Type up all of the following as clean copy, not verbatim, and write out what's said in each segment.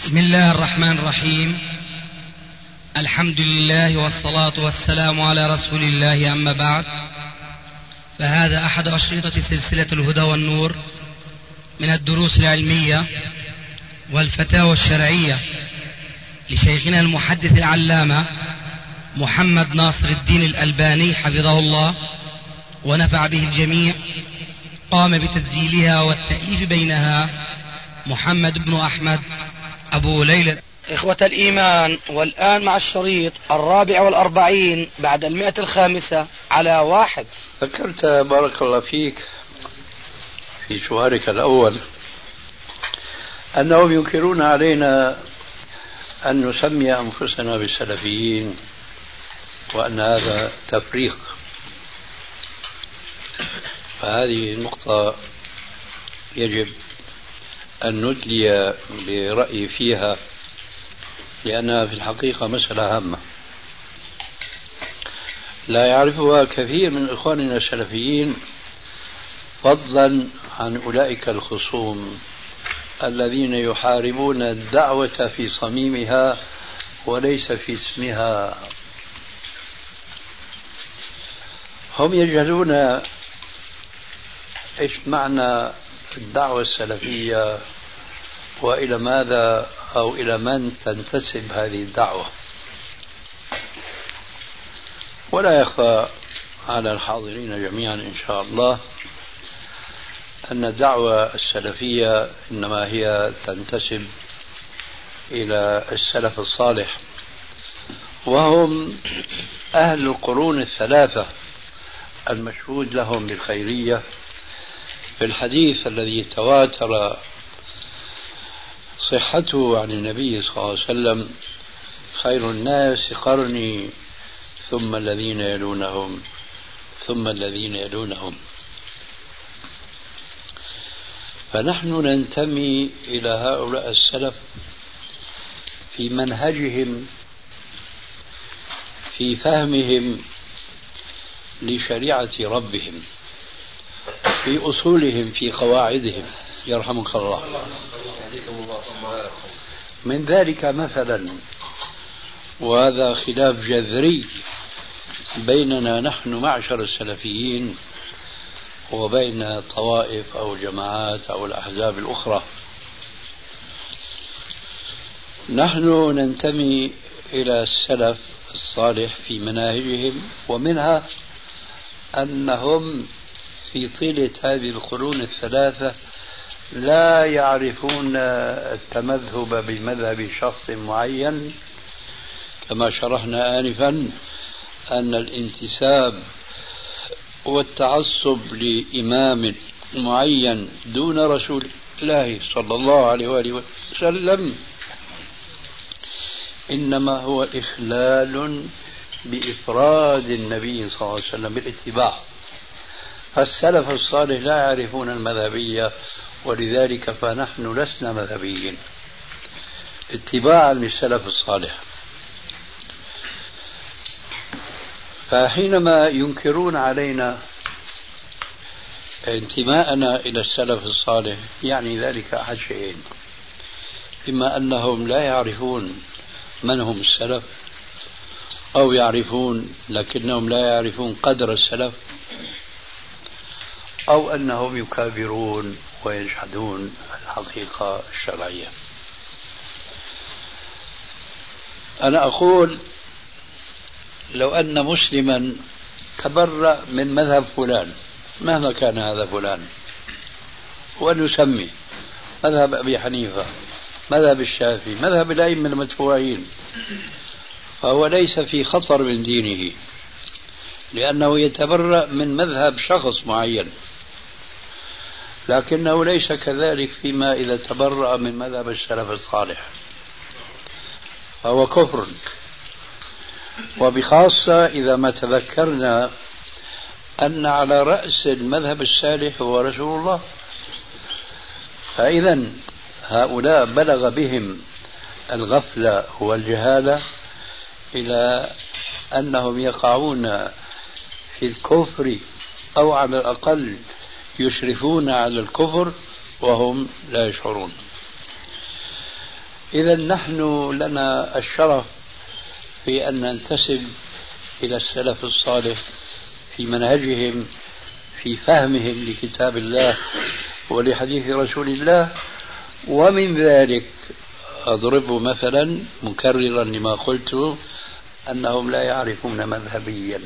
بسم الله الرحمن الرحيم. الحمد لله والصلاة والسلام على رسول الله، أما بعد، فهذا أحد أشرطة سلسلة الهدى والنور من الدروس العلمية والفتاوى الشرعية لشيخنا المحدث العلامة محمد ناصر الدين الألباني حفظه الله ونفع به الجميع. قام بتسجيلها والتأليف بينها محمد بن أحمد أبو ليلى. إخوة الإيمان، والآن مع الشريط 44 بعد 105 على 1. ذكرت بارك الله فيك في سؤالك الأول أنهم ينكرون علينا أن نسمي أنفسنا بالسلفيين، وأن هذا تفريق. فهذه نقطة يجب أن ندلي برأيي فيها، لأنها في الحقيقة مسألة هامة لا يعرفها كثير من إخواننا السلفيين، فضلا عن أولئك الخصوم الذين يحاربون الدعوة في صميمها وليس في اسمها. هم يجهلون إيش معنى الدعوة السلفية، وإلى ماذا أو إلى من تنتسب هذه الدعوة. ولا يخفى على الحاضرين جميعا إن شاء الله أن الدعوة السلفية إنما هي تنتسب إلى السلف الصالح، وهم أهل القرون الثلاثة المشهود لهم بالخيرية في الحديث الذي تواتر صحته عن النبي صلى الله عليه وسلم: خير الناس قرني ثم الذين يلونهم ثم الذين يلونهم. فنحن ننتمي إلى هؤلاء السلف في منهجهم، في فهمهم لشريعة ربهم، في أصولهم، في قواعدهم، يرحمك الله. من ذلك مثلا، وهذا خلاف جذري بيننا نحن معشر السلفيين وبين طوائف أو جماعات أو الأحزاب الأخرى، نحن ننتمي إلى السلف الصالح في مناهجهم، ومنها أنهم في طيلة هذه القرون الثلاثة لا يعرفون التمذهب بمذهب شخص معين، كما شرحنا آنفا أن الانتساب والتعصب لإمام معين دون رسول الله صلى الله عليه وآله وسلم إنما هو إخلال بإفراد النبي صلى الله عليه وسلم بالاتباع. فالسلف الصالح لا يعرفون المذهبية، ولذلك فنحن لسنا مذهبيين اتباعا للسلف الصالح. فحينما ينكرون علينا انتماءنا إلى السلف الصالح يعني ذلك أحد شيئين: إما أنهم لا يعرفون من هم السلف، أو يعرفون لكنهم لا يعرفون قدر السلف، أو أنهم يكابرون ويجحدون الحقيقة الشرعية. أنا أقول لو أن مسلما تبرأ من مذهب فلان مهما كان هذا فلان، ونسمي مذهب أبي حنيفة، مذهب الشافعي، مذهب الأئمة المدفوعين، فهو ليس في خطر من دينه، لأنه يتبرأ من مذهب شخص معين. لكنه ليس كذلك فيما إذا تبرأ من مذهب السلف الصالح، فهو كفر، وبخاصة إذا ما تذكرنا أن على رأس المذهب الصالح هو رسول الله. فإذا هؤلاء بلغ بهم الغفلة والجهالة إلى أنهم يقعون في الكفر، أو على الأقل يشرفون على الكفر وهم لا يشعرون. إذا نحن لنا الشرف في أن ننتسب إلى السلف الصالح في منهجهم، في فهمهم لكتاب الله ولحديث رسول الله. ومن ذلك أضرب مثلا مكررا لما قلت، أنهم لا يعرفون مذهبيا،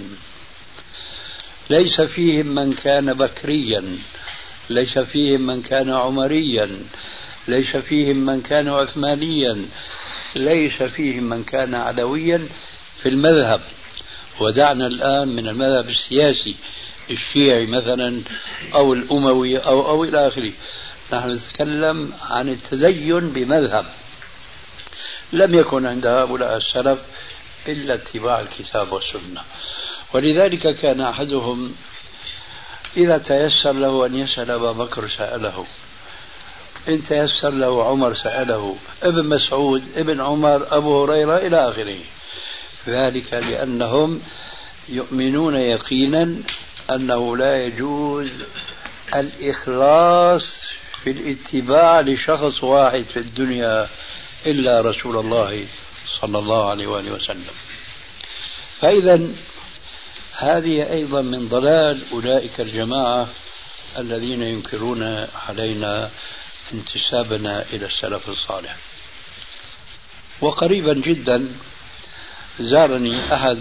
ليس فيهم من كان بكريا، ليس فيهم من كان عمريا، ليس فيهم من كان عثمانيا، ليس فيهم من كان علويا في المذهب. ودعنا الآن من المذهب السياسي الشيعي مثلا أو الأموي أو إلى آخره، نحن نتكلم عن التدين بمذهب. لم يكن عند هؤلاء السلف إلا اتباع الكتاب والسنة. ولذلك كان أحدهم إذا تيسر له أن يسأل أبا بكر سأله، إن تيسر له عمر سأله، ابن مسعود، ابن عمر، أبو هريرة إلى آخره. ذلك لأنهم يؤمنون يقينا أنه لا يجوز الإخلاص في الاتباع لشخص واحد في الدنيا إلا رسول الله صلى الله عليه وآله وسلم. فإذا هذه أيضا من ضلال أولئك الجماعة الذين ينكرون علينا انتسابنا إلى السلف الصالح. وقريبا جدا زارني أحد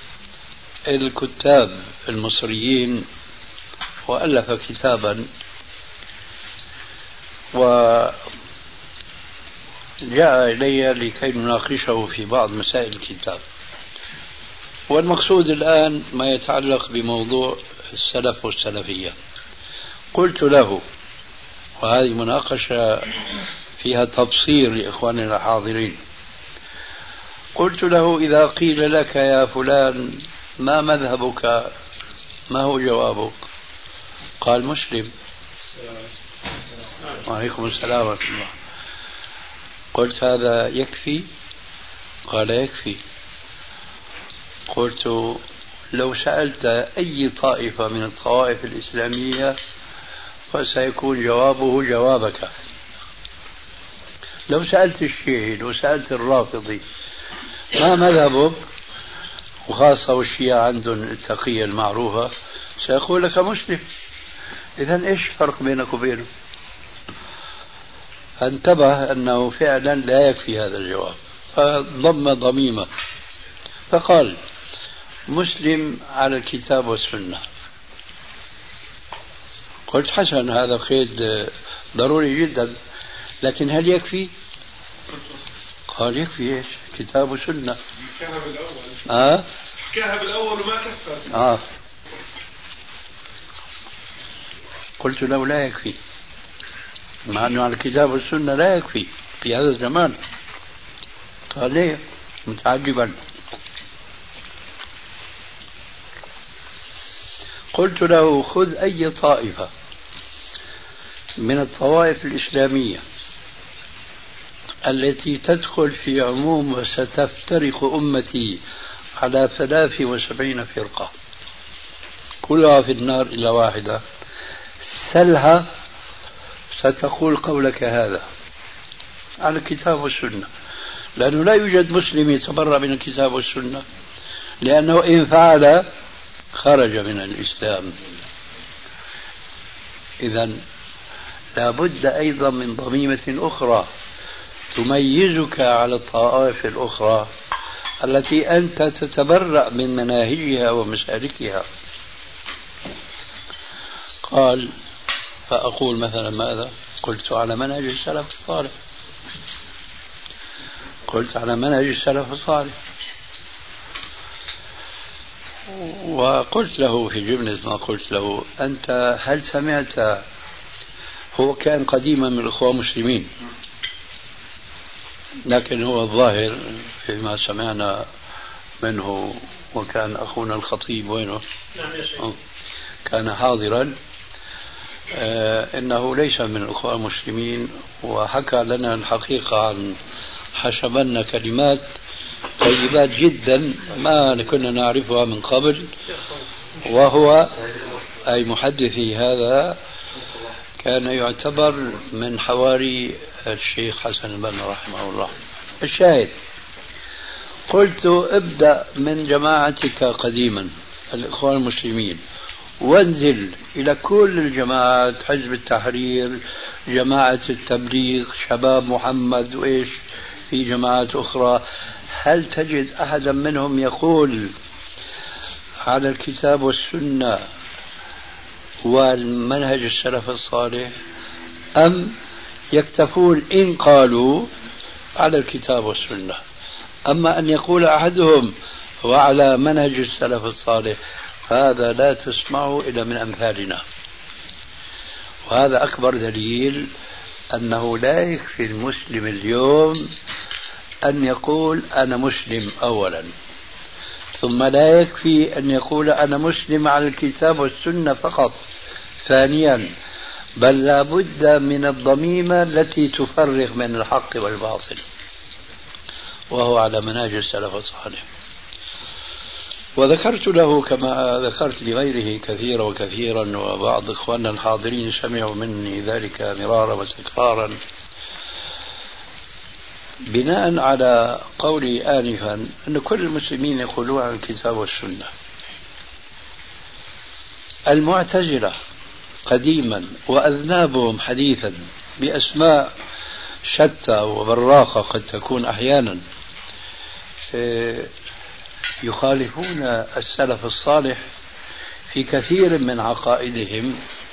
الكتاب المصريين وألف كتابا، وجاء إلي لكي نناقشه في بعض مسائل الكتاب. والمقصود الآن ما يتعلق بموضوع السلف والسلفية. قلت له، وهذه مناقشة فيها تبصير لإخواننا الحاضرين، قلت له: إذا قيل لك يا فلان ما مذهبك، ما هو جوابك؟ قال: مسلم. وعليكم السلام ورحمة الله. قلت: هذا يكفي؟ قال: يكفي. قلت: لو سألت أي طائفة من الطوائف الإسلامية فسيكون جوابه جوابك. لو سألت الشيعي، لو سألت الرافضي ما مذهبك، وخاصة والشيعة عندهم التقية المعروفة، سيقول لك مسلم. إذن إيش الفرق بينك وبينه؟ فانتبه أنه فعلا لا يكفي هذا الجواب، فضم ضميمة فقال: مسلم على الكتاب والسنة. قلت: حسن، هذا قيد ضروري جدا، لكن هل يكفي؟ قال: يكفي. إيش؟ كتاب وسنة. حكاها بالأول. حكاها بالأول وما كفى. قلت له: لا يكفي، مع أنه على الكتاب والسنة لا يكفي في هذا الزمان. قال: ليه؟ متعجبا. قلت له: خذ أي طائفة من الطوائف الإسلامية التي تدخل في عموم وستفترق أمتي على 73 فرقة كلها في النار إلا واحدة، سلها ستقول قولك هذا على الكتاب والسنة، لأنه لا يوجد مسلم يتبرأ من الكتاب والسنة، لأنه إن فعل خرج من الإسلام. إذن لابد أيضا من ضميمة أخرى تميزك على الطوائف الأخرى التي أنت تتبرأ من مناهجها ومسالكها. قال: فأقول مثلا ماذا؟ قلت: على منهج السلف الصالح. قلت: على منهج السلف الصالح. وقلت له في جملة ما قلت له: أنت هل سمعت، هو كان قديما من الإخوة المسلمين، لكن هو الظاهر فيما سمعنا منه، وكان أخونا الخطيب وينه؟ كان حاضرا، إنه ليس من الإخوة المسلمين، وحكى لنا الحقيقة عن حسبنا كلمات طيبات جدا ما كنا نعرفها من قبل. وهو أي محدثي هذا كان يعتبر من حواري الشيخ حسن البنا رحمه الله. الشاهد، قلت ابدأ من جماعتك قديما الإخوان المسلمين وانزل إلى كل الجماعات، حزب التحرير، جماعة التبليغ، شباب محمد، وإيش في جماعات أخرى. هل تجد أحدا منهم يقول على الكتاب والسنة والمنهج السلف الصالح، أم يكتفون إن قالوا على الكتاب والسنة؟ أما أن يقول أحدهم وعلى منهج السلف الصالح، هذا لا تسمعه إلا من أمثالنا. وهذا أكبر دليل أنه لا يكفي المسلم اليوم أن يقول أنا مسلم أولا، ثم لا يكفي أن يقول أنا مسلم على الكتاب والسنة فقط ثانيا، بل لا بد من الضميمة التي تفرق من الحق والباطل، وهو على منهج السلف الصالح. وذكرت له كما ذكرت لغيره كثيرا وكثيرا، وبعض إخواننا الحاضرين سمعوا مني ذلك مرارا وتكرارا، بناء على قولي آنفا أن كل المسلمين يقولون عن الكتاب والسنة. المعتزلة قديما وأذنابهم حديثا بأسماء شتى وبراقة قد تكون أحيانا يخالفون السلف الصالح في كثير من عقائدهم،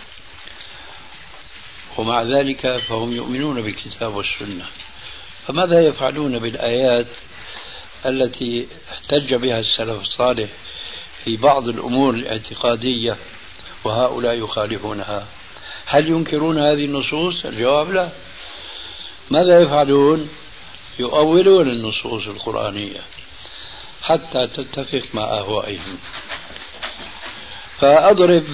ومع ذلك فهم يؤمنون بالكتاب والسنة. فماذا يفعلون بالآيات التي احتج بها السلف الصالح في بعض الأمور الاعتقادية وهؤلاء يخالفونها؟ هل ينكرون هذه النصوص؟ الجواب لا. ماذا يفعلون؟ يؤولون النصوص القرآنية حتى تتفق مع أهوائهم. فأضرب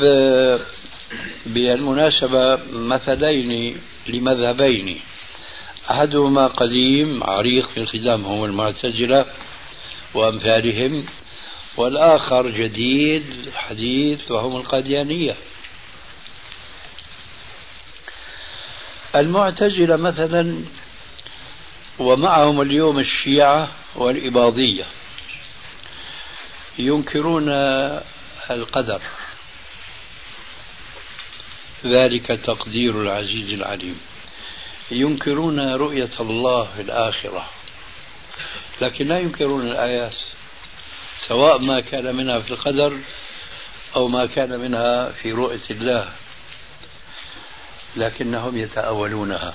بالمناسبة مثلين لمذهبين، أحدهما قديم عريق في القدام هم المعتزلة وأمثالهم، والآخر جديد حديث وهم القاديانية. المعتزلة مثلا ومعهم اليوم الشيعة والإباضية ينكرون القدر، ذلك تقدير العزيز العليم. ينكرون رؤية الله في الآخرة، لكن لا ينكرون الآيات، سواء ما كان منها في القدر أو ما كان منها في رؤية الله، لكنهم يتأولونها،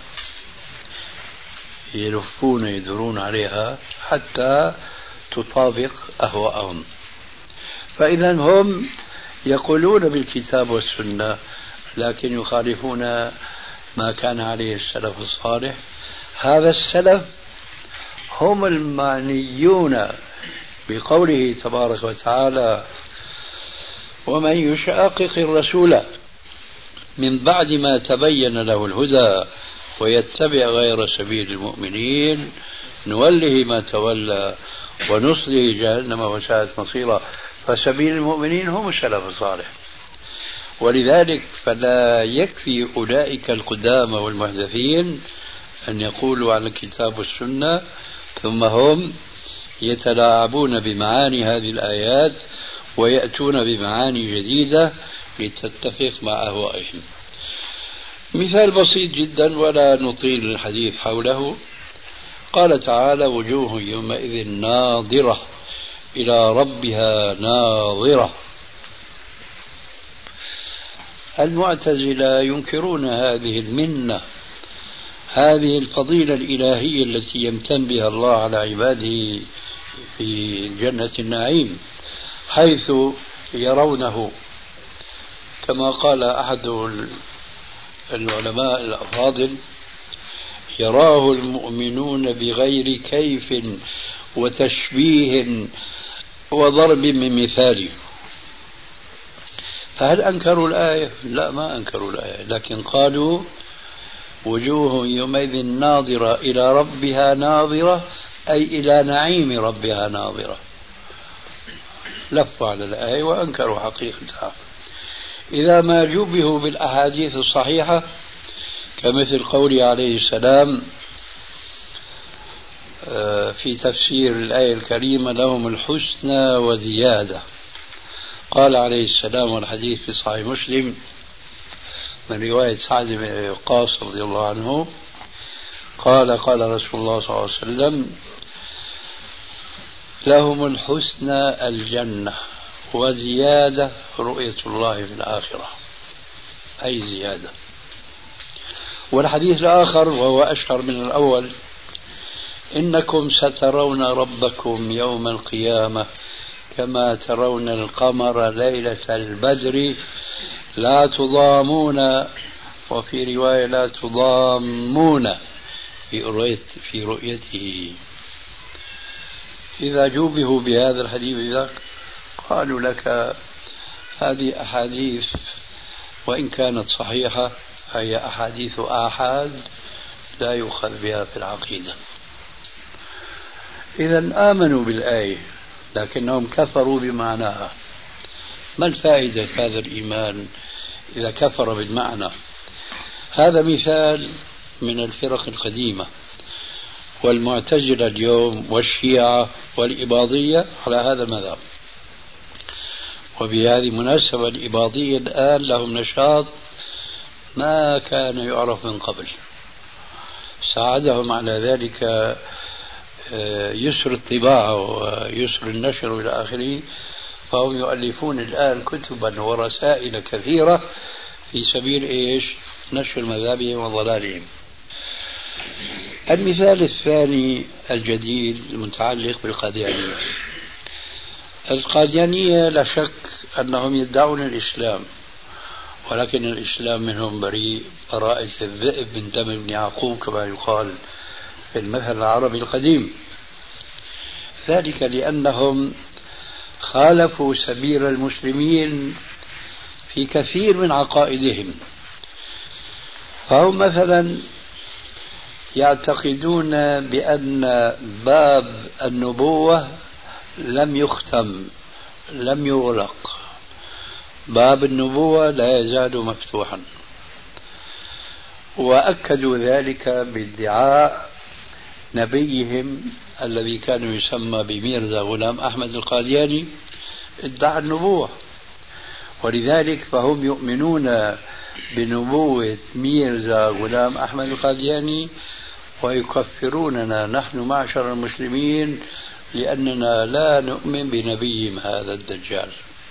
يلفون يدورون عليها حتى تطابق أهواءهم. فإذا هم يقولون بالكتاب والسنة لكن يخالفون ما كان عليه السلف الصالح. هذا السلف هم المعنيون بقوله تبارك وتعالى: ومن يشاقق الرسول من بعد ما تبين له الهدى ويتبع غير سبيل المؤمنين نوله ما تولى ونصله جهنم وساءت مصيرا. فسبيل المؤمنين هم السلف الصالح. ولذلك فلا يكفي أولئك القدامى والمحدثين أن يقولوا على الكتاب والسنة ثم هم يتلاعبون بمعاني هذه الآيات ويأتون بمعاني جديدة لتتفق مع أهوائهم. مثال بسيط جدا ولا نطيل الحديث حوله، قال تعالى: وجوه يومئذ ناظرة إلى ربها ناظرة. المعتزلة ينكرون هذه المنة، هذه الفضيلة الإلهية التي يمتن بها الله على عباده في جنة النعيم، حيث يرونه كما قال أحد العلماء الأفاضل: يراه المؤمنون بغير كيف وتشبيه وضرب من مثال. فهل أنكروا الآية؟ لا، ما أنكروا الآية، لكن قالوا: وجوه يومئذ ناظرة إلى ربها ناظرة، أي إلى نعيم ربها ناظرة. لفوا على الآية وأنكروا حقيقتها. إذا ما جوبه بالأحاديث الصحيحة كمثل قوله عليه السلام في تفسير الآية الكريمة لهم الحسنى وزيادة. قال عليه السلام والحديث في صحيح مسلم من رواية سعد بن وقاص رضي الله عنه قال قال رسول الله صلى الله عليه وسلم لهم الحسنى الجنة وزيادة رؤية الله في الآخرة، أي زيادة. والحديث الآخر وهو أشهر من الأول إنكم سترون ربكم يوم القيامة كما ترون القمر ليلة البدر لا تضامون، وفي رواية لا تضامون في رؤيته. إذا جوبه بهذا الحديث ذاك قالوا لك هذه أحاديث وإن كانت صحيحة فهي أحاديث آحاد لا يؤخذ بها في العقيدة. إذا آمنوا بالآية لكنهم كفروا بمعناها. ما الفائدة هذا الإيمان إذا كفر بالمعنى؟ هذا مثال من الفرق القديمة، والمعتزلة اليوم والشيعة والإباضية على هذا المذهب. وبهذه المناسبة الإباضية الآن لهم نشاط ما كان يعرف من قبل، ساعدهم على ذلك يسر الطباعة ويسر النشر إلى آخره، فهم يؤلفون الآن كتبا ورسائل كثيرة في سبيل إيش؟ نشر مذاهبهم وضلالهم. المثال الثاني الجديد المتعلق بالقاديانية. القاديانية لا شك أنهم يدعون الإسلام، ولكن الإسلام منهم بريء براءة الذئب من دم ابن يعقوب كما يقال في المثل العربي القديم. ذلك لأنهم خالفوا سبيل المسلمين في كثير من عقائدهم. فهم مثلا يعتقدون بأن باب النبوة لم يختم، لم يغلق، باب النبوة لا يزال مفتوحا. وأكدوا ذلك بادعاء نبيهم الذي كان يسمى بميرزا غلام أحمد القادياني، ادعى النبوة. ولذلك فهم يؤمنون بنبوة ميرزا غلام أحمد القادياني ويكفروننا نحن معشر المسلمين لأننا لا نؤمن بنبيهم هذا الدجال.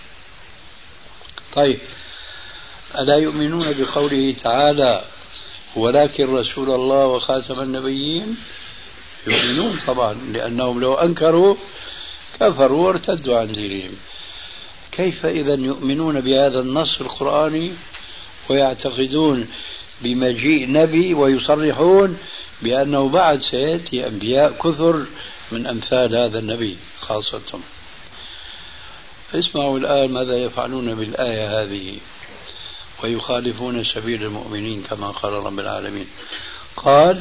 طيب، ألا يؤمنون بقوله تعالى ولكن رسول الله وخاتم النبيين؟ يؤمنون طبعا، لأنهم لو أنكروا كفروا وارتدوا عن دينهم. كيف إذا يؤمنون بهذا النص القرآني ويعتقدون بمجيء نبي ويصرحون بأنه بعد سيأتي أنبياء كثر من أمثال هذا النبي خاصة؟ اسمعوا الآن ماذا يفعلون بالآية هذه ويخالفون سبيل المؤمنين كما قال رب العالمين. قال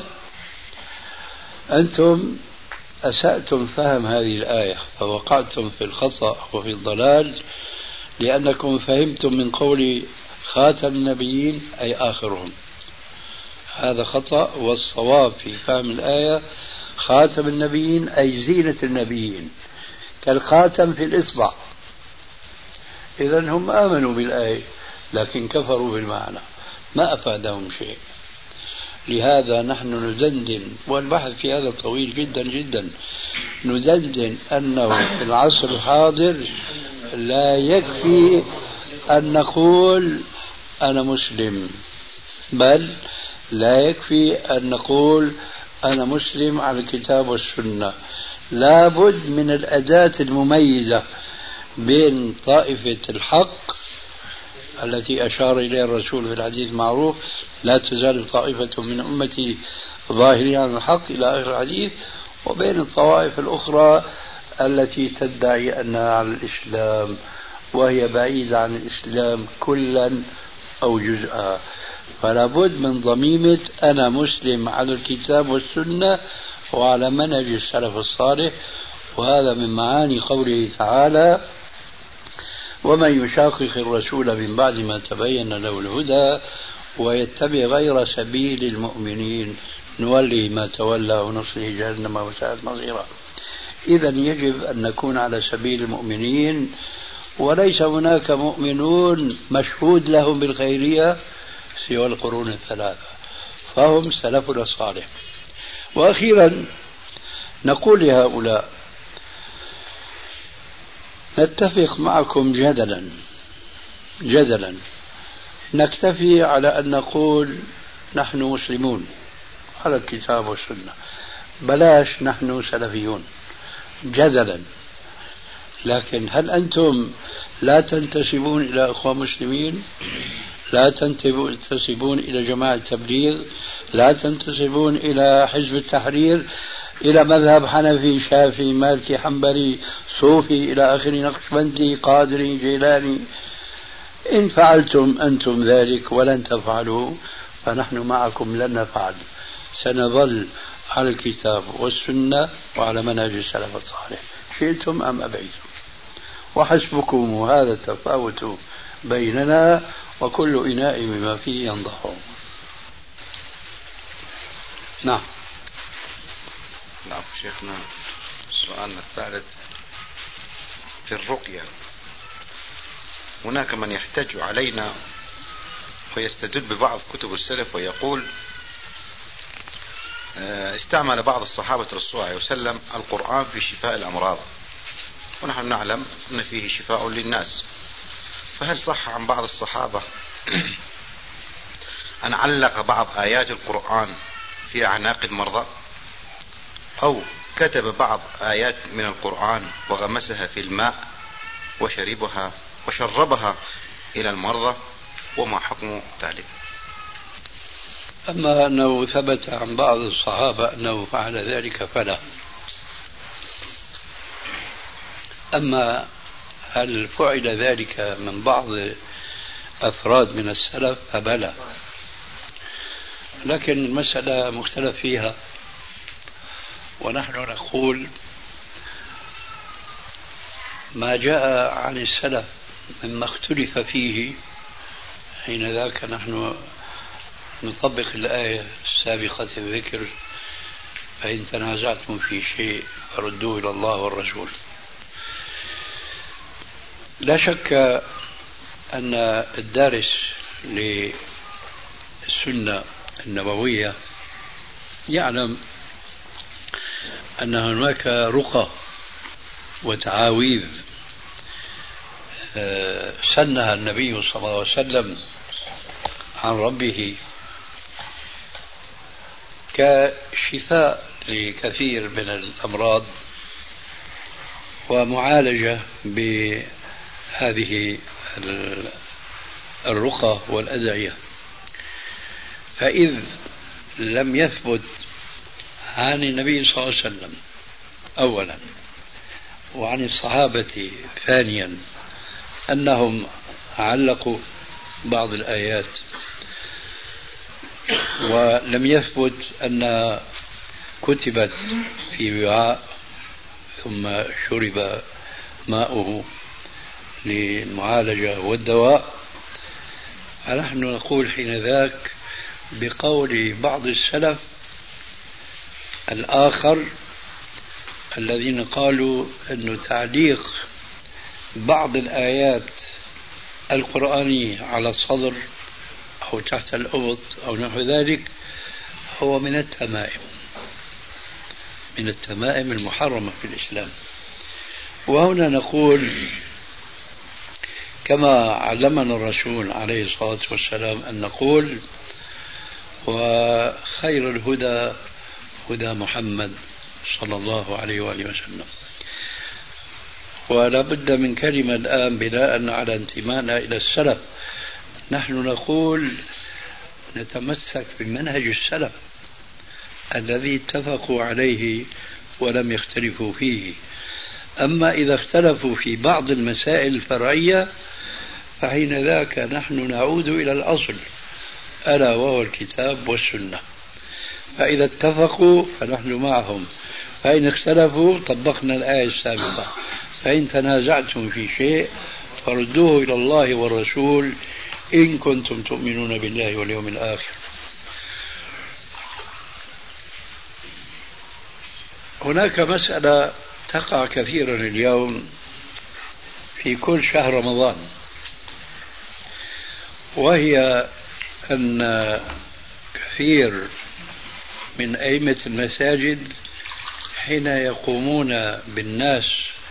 أنتم أسأتم فهم هذه الآية فوقعتم في الخطأ وفي الضلال لأنكم فهمتم من قول خاتم النبيين أي آخرهم. هذا خطأ، والصواب في فهم الآية خاتم النبيين أي زينة النبيين كالخاتم في الإصبع. إذن هم آمنوا بالآية لكن كفروا بالمعنى، ما أفادهم شيء. لهذا نحن ندندن، والبحث في هذا طويل جدا جدا، ندندن أنه في العصر الحاضر لا يكفي أن نقول أنا مسلم، بل لا يكفي أن نقول أنا مسلم على الكتاب والسنة. لا بد من الأداة المميزة بين طائفة الحق التي أشار إليها الرسول في الحديث المعروف لا تزال طائفة من أمتي ظاهرين على الحق إلى آخر الحديث، وبين الطوائف الأخرى التي تدعي أنها على الإسلام وهي بعيدة عن الإسلام كلا أو جزءا. فلا بد من ضميمة أنا مسلم على الكتاب والسنة وعلى منهج السلف الصالح. وهذا من معاني قوله تعالى ومن يشاقق الرسول من بعد ما تبين له الهدى ويتبع غير سبيل المؤمنين نولي ما تولى ونصله جهنم وساءت مصيرا. إذا يجب أن نكون على سبيل المؤمنين، وليس هناك مؤمنون مشهود لهم بالخيرية سوى القرون الثلاثة، فهم سلفنا الصالح. وأخيرا نقول لهؤلاء: نتفق معكم جدلا نكتفي على أن نقول نحن مسلمون على الكتاب والسنة، بلاش نحن سلفيون جدلا. لكن هل أنتم لا تنتسبون إلى أخوة مسلمين؟ لا تنتسبون إلى جماعة التبليغ؟ لا تنتسبون إلى حزب التحرير، إلى مذهب حنفي شافعي مالكي حنبلي صوفي إلى آخره، نقشبندي قادري جيلاني؟ إن فعلتم أنتم ذلك ولن تفعلوا فنحن معكم لن نفعل، سنظل على الكتاب والسنة وعلى منهج السلف الصالح شئتم أم أبيتم. وحسبكم هذا التفاوت بيننا، وكل إناء بما فيه ينضح. نعم. نعم شيخنا، سؤالنا الثالث في الرقية. هناك من يحتج علينا ويستدل ببعض كتب السلف ويقول استعمل بعض الصحابة رسول الله صلى الله عليه وسلم القرآن في شفاء الأمراض، ونحن نعلم أن فيه شفاء للناس، فهل صح عن بعض الصحابة أن علق بعض آيات القرآن في أعناق المرضى، أو كتب بعض آيات من القرآن وغمسها في الماء وشربها إلى المرضى، وما حكم ذلك؟ أما أنه ثبت عن بعض الصحابة أنه فعل ذلك فلا. أما هل فعل ذلك من بعض أفراد من السلف فبلى، لكن المسألة مختلف فيها. ونحن نقول ما جاء عن السلف مما اختلف فيه حين ذاك نحن نطبق الآية السابقة الذكر: فإن تنازعتم في شيء فردوه إلى الله والرسول. لا شك أن الدارس للسنة النبوية يعلم أن هناك رقى وتعاويذ سنها النبي صلى الله عليه وسلم عن ربه كشفاء لكثير من الأمراض ومعالجة بهذه الرقى والأدعية. فإذ لم يثبت عن النبي صلى الله عليه وسلم أولا وعن الصحابة ثانيا أنهم علقوا بعض الآيات، ولم يثبت أن كتبت في وعاء ثم شرب ماؤه للمعالجة والدواء، فنحن نقول حين ذاك بقول بعض السلف الآخر الذين قالوا أن تعليق بعض الآيات القرآنية على الصدر أو تحت الأبط أو نحو ذلك هو من التمائم المحرمة في الإسلام. وهنا نقول كما علمنا الرسول عليه الصلاة والسلام أن نقول: وخير الهدى هدى محمد صلى الله عليه وآله وسلم. ولا بد من كلمة الآن بناء على انتمائنا إلى السلف، نحن نقول نتمسك بمنهج السلف الذي اتفقوا عليه ولم يختلفوا فيه. أما إذا اختلفوا في بعض المسائل الفرعية فحين ذاك نحن نعود إلى الأصل ألا وهو الكتاب والسنة. فإذا اتفقوا فنحن معهم، فإن اختلفوا طبقنا الآية السابقة: فإن تنازعتم في شيء فردوه إلى الله والرسول إن كنتم تؤمنون بالله واليوم الآخر. هناك مسألة تقع كثيرا اليوم في كل شهر رمضان، وهي أن كثير من أئمة المساجد حين يقومون بالناس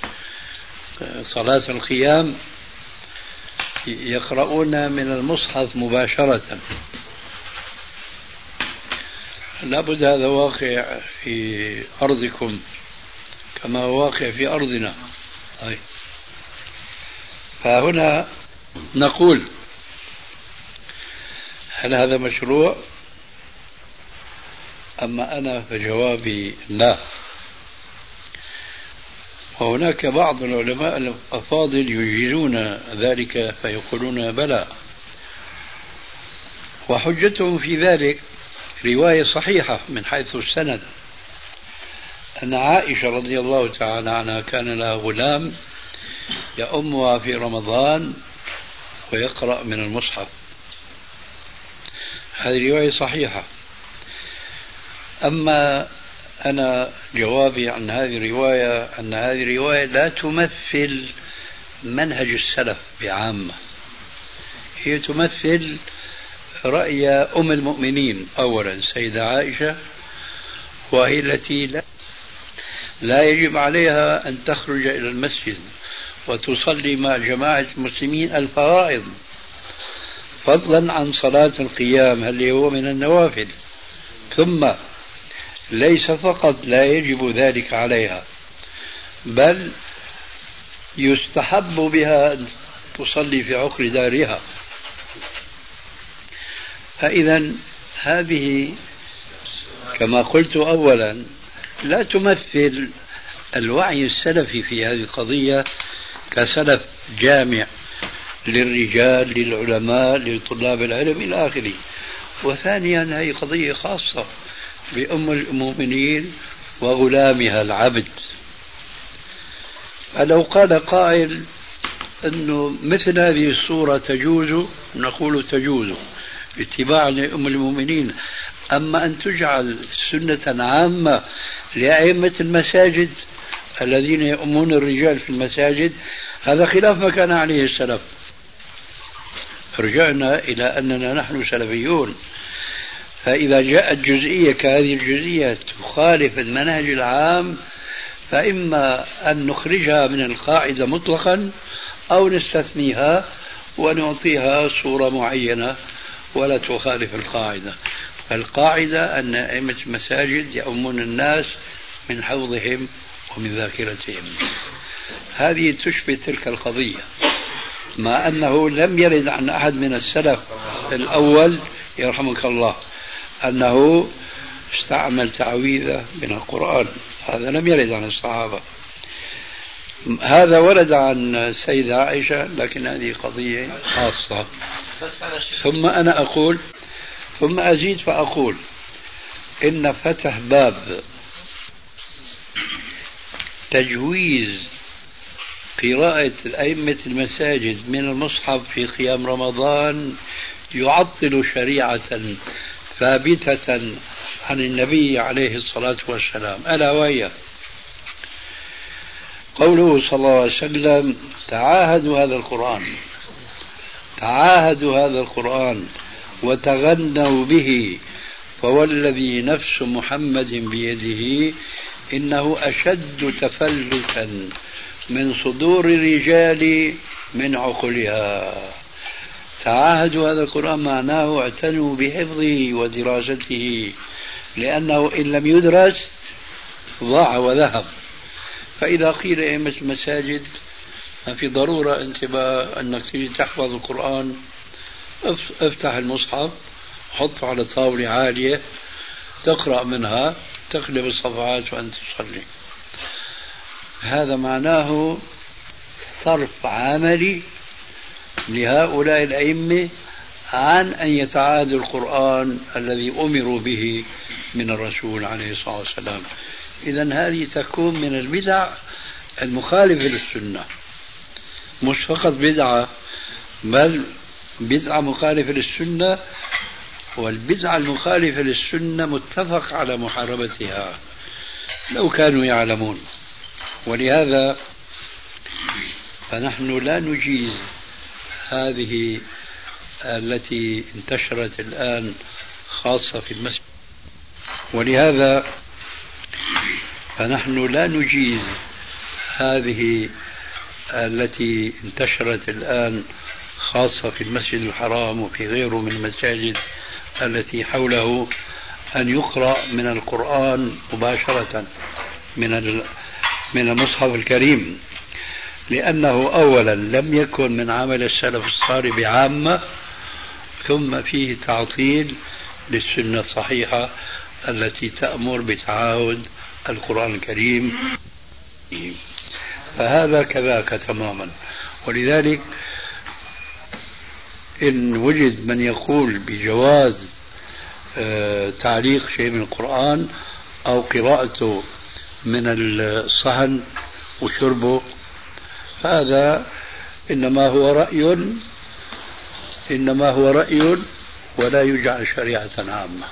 صلاة القيام يقرؤون من المصحف مباشرة. لابد هذا واقع في أرضكم كما هو واقع في أرضنا. فهنا نقول هل هذا مشروع؟ أما أنا فجوابي لا. وهناك بعض العلماء الأفاضل يجيزون ذلك فيقولون بلى، وحجتهم في ذلك رواية صحيحة من حيث السند أن عائشة رضي الله تعالى عنها كان لها غلام يؤمها في رمضان ويقرأ من المصحف. هذه رواية صحيحة. أما أنا جوابي عن هذه الرواية أن هذه الرواية لا تمثل منهج السلف بعامة، هي تمثل رأي أم المؤمنين أولا سيدة عائشة، وهي التي لا يجب عليها أن تخرج إلى المسجد وتصلي مع جماعة المسلمين الفرائض، فضلا عن صلاة القيام اللي هو من النوافل. ثم ليس فقط لا يجب ذلك عليها، بل يستحب بها أن تصلي في عقر دارها. فإذا هذه كما قلت أولا لا تمثل الوعي السلفي في هذه القضية كسلف جامع للرجال للعلماء لطلاب العلم إلى آخره. وثانيا هذه قضية خاصة بأم المؤمنين وغلامها العبد. فلو قال قائل أنه مثل هذه الصورة تجوز، نقول تجوز اتباعا لأم المؤمنين. أما أن تجعل سنة عامة لأئمة المساجد الذين يؤمون الرجال في المساجد، هذا خلاف ما كان عليه السلف. رجعنا إلى أننا نحن سلفيون، فإذا جاءت جزئية كهذه الجزئية تخالف المنهج العام فإما أن نخرجها من القاعدة مطلقا أو نستثنيها ونعطيها صورة معينة ولا تخالف القاعدة. فالقاعدة أن أئمة المساجد يؤمون الناس من حوضهم ومن ذاكرتهم. هذه تشبه تلك القضية، مع أنه لم يرد عن أحد من السلف الأول يرحمك الله أنه استعمل تعويذة من القرآن، هذا لم يرد عن الصحابة. هذا ورد عن السيدة عائشة، لكن هذه قضية خاصة. ثم أنا أقول، ثم أزيد فأقول إن فتح باب تجويز قراءة أئمة المساجد من المصحف في قيام رمضان يعطل شريعة ثابتة عن النبي عليه الصلاة والسلام، ألا وهي قوله صلى الله عليه وسلم: تعاهدوا هذا القرآن وتغنوا به، فوالذي نفس محمد بيده إنه أشد تفلتا من صدور الرجال من عقلها. تعاهدوا هذا القرآن معناه اعتنوا بحفظه ودراسته، لأنه إن لم يدرس ضاع وذهب. فإذا قيل أئمة المساجد ما في ضرورة انتباه أنك تجي تحفظ القرآن، افتح المصحف حطه على طاولة عالية تقرأ منها تقلب الصفحات وأنت تصلي. هذا معناه صرف عملي لهؤلاء الأئمة عن أن يتعاهدوا القرآن الذي أمروا به من الرسول عليه الصلاة والسلام. إذن هذه تكون من البدع المخالفة للسنة، مش فقط بدعة بل بدعة مخالفة للسنة، والبدعة المخالفة للسنة متفق على محاربتها لو كانوا يعلمون. ولهذا فنحن لا نجيز هذه التي انتشرت الآن خاصة في المسجد. ولهذا فنحن لا نجيز هذه التي انتشرت الآن خاصة في المسجد الحرام وفي غيره من المساجد التي حوله أن يقرأ من القرآن مباشرة من المصحف الكريم، لأنه أولا لم يكن من عمل السلف الصالح بعامة، ثم فيه تعطيل للسنة الصحيحة التي تأمر بتعاهد القرآن الكريم، فهذا كذاك تماما. ولذلك إن وجد من يقول بجواز تعليق شيء من القرآن أو قراءته من الصحن وشربه، هذا إنما هو رأي ولا يجعل شريعة عامة.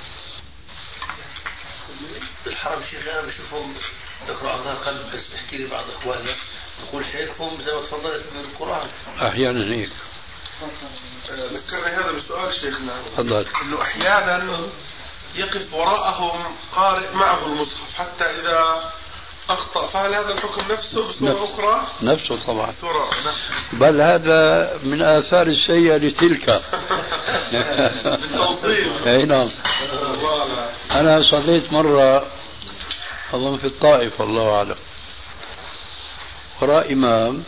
بالحرم شيخ أنا بشوفهم تقرأ عن قلب، بس بحكي لي بعض إخواننا يقول شايفهم زي ما تفضلت من القرآن أحيانا هيك. ذكرني هذا بسؤال شيخنا، تفضل. إنه أحيانا يقف وراءهم قارئ معه المصحف حتى إذا أخطأ، فهل هذا الحكم نفسه بصورة أخرى؟ نفسه طبعا، بل هذا من آثار السيئة لتلك. بالتوصيل. أي نعم. أنا صليت مرة أظن في الطائف والله أعلم وراء إمام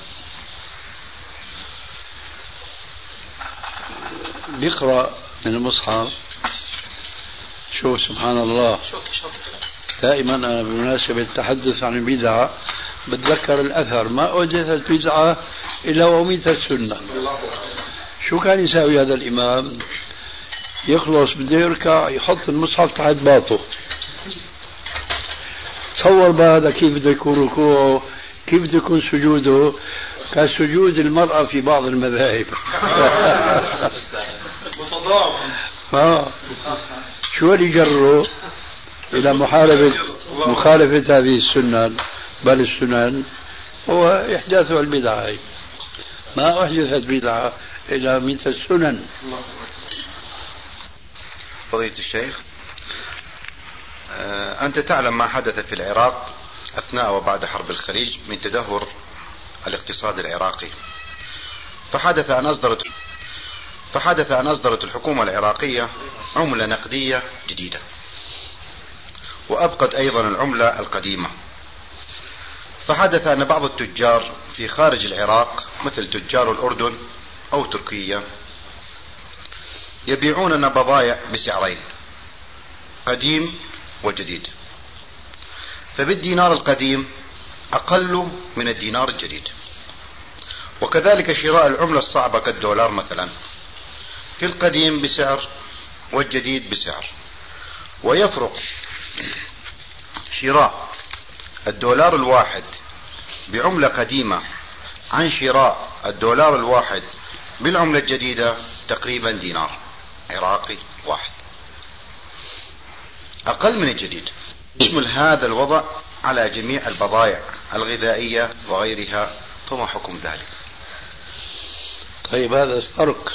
بيقرأ من المصحف. شوف سبحان الله، دائما أنا بمناسبة التحدث عن البدعة بتذكر الأثر، ما أحدثت بدعة إلا وأميتت السنة. شو كان يساوي هذا الإمام؟ يخلص بده يركع يحط المصحف تحت باطه. تصور بقى هذا كيف بده يكون ركوعه، كيف بده يكون سجوده، كسجود المرأة في بعض المذاهب. شو اللي جره إلى مخالفة هذه السنن، بل السنن هو إحداث البدعة. ما أحدثت بدعة إلا مثل السنن. فضيلة الشيخ، أنت تعلم ما حدث في العراق أثناء وبعد حرب الخليج من تدهور الاقتصاد العراقي، فحدث أن أصدرت الحكومة العراقية عملة نقدية جديدة، وأبقت أيضا العملة القديمة. فحدث أن بعض التجار في خارج العراق مثل تجار الأردن أو تركيا يبيعون بضائع بسعرين، قديم وجديد، فبالدينار القديم أقل من الدينار الجديد. وكذلك شراء العملة الصعبة كالدولار مثلا، في القديم بسعر والجديد بسعر. ويفرق شراء الدولار الواحد بعملة قديمة عن شراء الدولار الواحد بالعملة الجديدة تقريبا دينار عراقي واحد، أقل من الجديد. يشمل هذا الوضع على جميع البضائع الغذائية وغيرها، فما حكم ذلك؟ طيب هذا الفرق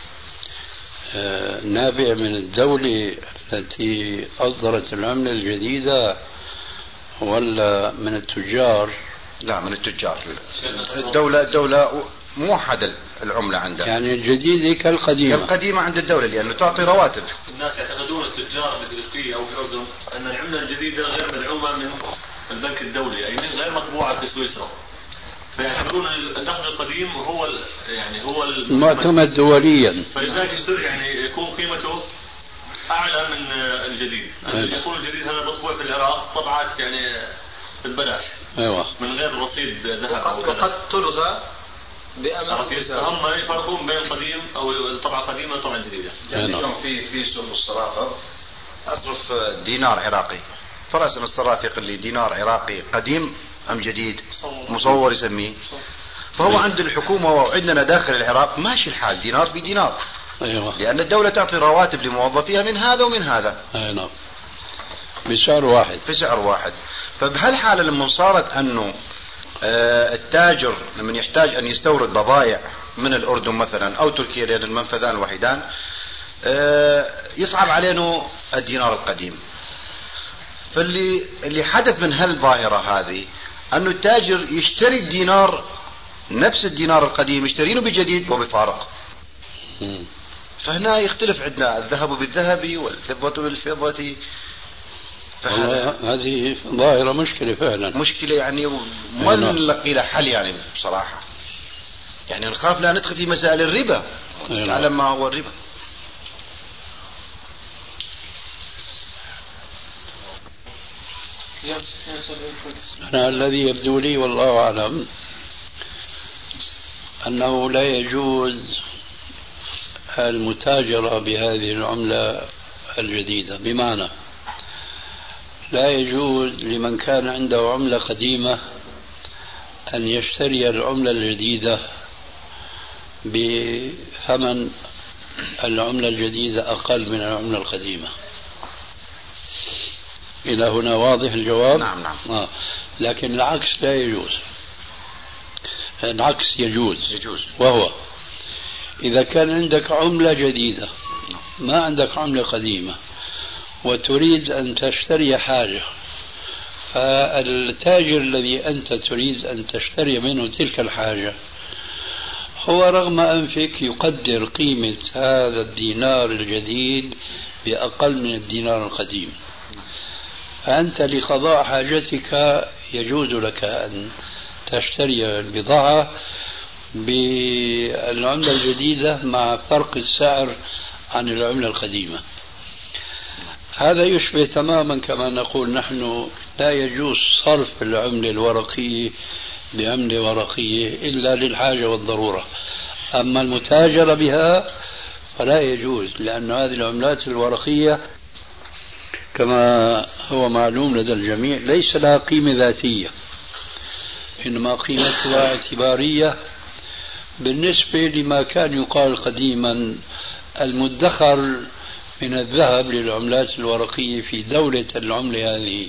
نابع من الدولة التي أصدرت العملة الجديدة ولا من التجار؟ لا، من التجار. الدولة موحدة العملة عندها، يعني الجديدة كالقديمة عند الدولة، لأنه تعطي رواتب. الناس يعتقدون التجار في تركيا أو في الأردن أن العملة الجديدة غير مدعومة من البنك الدولي، أي غير مطبوعة في سويسرا، فيعتقدون النقد القديم هو معتمد دوليا، فلذلك يشتري يكون قيمته أعلى من الجديد. يكون الجديد هذا مطبوع في العراق طبعات بالبلاش، أيوة، من غير رصيد ذهب، وقد تلغى بأمر. هم يفرقون بين القديم أو الطبعة القديمة والطبعة الجديدة. يعني اليوم في سوق الصرافة أصرف دينار عراقي، فرسم الصرافي يقول لي دينار عراقي قديم أم جديد، مصور يسميه، فهو عند الحكومة وعندنا داخل العراق ماشي الحال، دينار في دينار. أيوة. لأن الدولة تعطي رواتب لموظفيها من هذا ومن هذا. نعم. بسعر واحد. بسعر واحد. فبهالحالة لما صارت أنه التاجر لما يحتاج أن يستورد بضائع من الأردن مثلا أو تركيا، لأن المنفذان الوحيدان، يصعب علينا الدينار القديم. فاللي حدث من هالظاهرة هذه أنه التاجر يشتري الدينار، نفس الدينار القديم يشترينه بجديد وبفارق. فهنا يختلف عندنا الذهب بالذهب والفضة بالفضة. هذه ظاهرة مشكلة فعلا، مشكلة يعني ما نلقي لها حل يعني بصراحة. يعني نخاف لا ندخل في مسائل الربا. تعلم ما هو الربا. أنا الذي يبدو لي والله أعلم أنه لا يجوز المتاجرة بهذه العملة الجديدة، بمعنى لا يجوز لمن كان عنده عملة قديمة أن يشتري العملة الجديدة بثمن العملة الجديدة أقل من العملة القديمة. إلى هنا واضح الجواب؟ نعم نعم. لكن العكس لا يجوز. العكس يجوز. وهو إذا كان عندك عملة جديدة ما عندك عملة قديمة وتريد أن تشتري حاجة، فالتاجر الذي أنت تريد أن تشتري منه تلك الحاجة هو رغم أنفك يقدر قيمة هذا الدينار الجديد بأقل من الدينار القديم، فأنت لقضاء حاجتك يجوز لك أن تشتري البضاعة بالعملة الجديدة مع فرق السعر عن العملة القديمة. هذا يشبه تماما كما نقول نحن لا يجوز صرف العملة الورقية بعملة ورقية إلا للحاجة والضرورة، أما المتاجرة بها فلا يجوز، لأن هذه العملات الورقية كما هو معلوم لدى الجميع ليس لها قيمة ذاتية، إنما قيمتها اعتبارية بالنسبة لما كان يقال قديما المدخر من الذهب للعملات الورقية في دولة العملة هذه.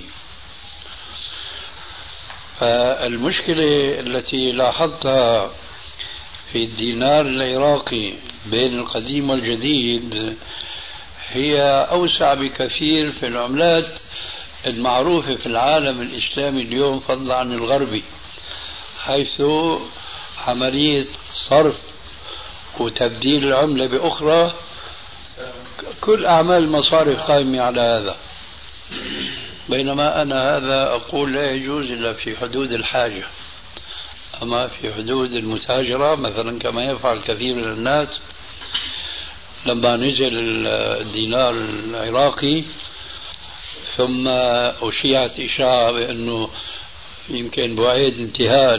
فالمشكلة التي لاحظتها في الدينار العراقي بين القديم والجديد هي أوسع بكثير في العملات المعروفة في العالم الإسلامي اليوم فضلا عن الغربي، حيث عملية صرف وتبديل العملة بأخرى كل أعمال المصارف قائمة على هذا، بينما أنا هذا أقول لا يجوز إلا في حدود الحاجة. أما في حدود المتاجرة مثلا كما يفعل كثير من الناس، لما نزل الدينار العراقي ثم أشيعت إشاعة بأنه يمكن بعيد انتهاء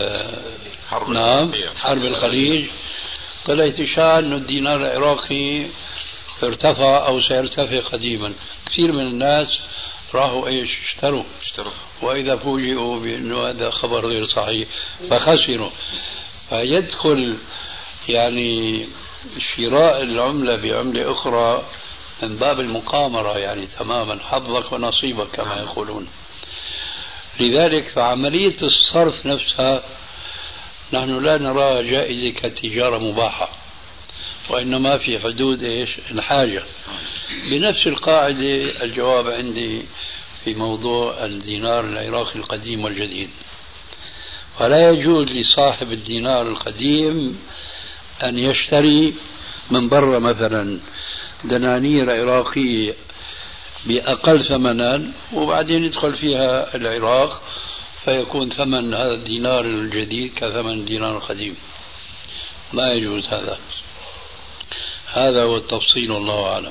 حرب الخليج، طلعت إشاعة أنه الدينار العراقي ارتفع أو سيرتفع قديما. كثير من الناس راحوا اشتروا وإذا فوجئوا بأنه هذا خبر غير صحيح فخسروا. فيدخل يعني شراء العملة بعملة أخرى من باب المقامرة، يعني تماما حظك ونصيبك كما يقولون. لذلك فعملية الصرف نفسها نحن لا نراها جائزة كتجارة مباحة، وإنما في حدود الحاجة. بنفس القاعدة الجواب عندي في موضوع الدينار العراقي القديم والجديد، فلا يجوز لصاحب الدينار القديم أن يشتري من برا مثلا دنانير عراقية بأقل ثمنا وبعدين يدخل فيها العراق فيكون ثمن هذا الدينار الجديد كثمن الدينار القديم. ما يجوز هذا. هذا هو التفصيل والله أعلم.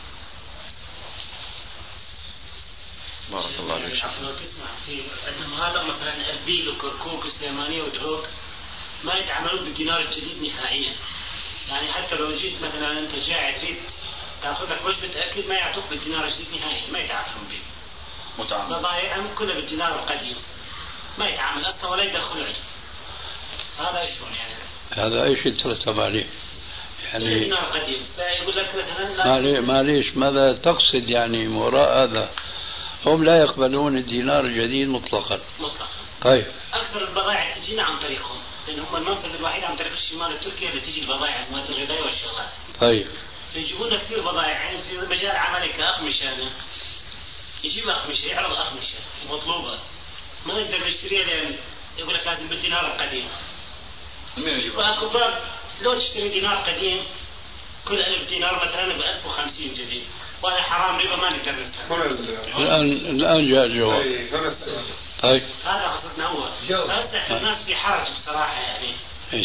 بارك الله فيك. تسمع في عندما هذا مثلا أربيل وكركوك وسليمانية ودهوك ما يتعاملون بالدينار الجديد نهائيا، يعني حتى لو جيت مثلا أنت جاي تريد تأخذ لك وجبة أكل ما يعطوك بالدينار الجديد نهائيا، ما يتعاملون به. بضائعهم كلها بالدينار القديم، ما يتعامل أصلا ولا يدخل عنده. هذا شلون يعني؟ هذا ايش يترتب عليه؟ يعني دينار قديم فيقول لك مثلا معليش ماذا تقصد يعني وراء هذا؟ هم لا يقبلون الدينار الجديد مطلقا. طيب اكثر البضائع تجينا عن طريقهم، لان هم المنفذ الوحيد عن طريق الشمال التركي اللي تجي البضائع المواد الغذائيه والشغلات. طيب فيجيبوا لنا كثير بضائع، يعني في مجال عملي كأقمشة أنا يجيب أقمشة، يعرض أقمشة مطلوبة ما نقدر نشتريها لأن يقول لك لازم بالدينار القديم. فأكو باب لو تشتري دينار قديم كل 1000 دينار مثلا ب 1050 جديد، وهذا حرام ربا ما نقدر نستخدمه. الآن جاء الجواب. طيب هذا قصدنا هو. بس الناس في حرج بصراحة يعني.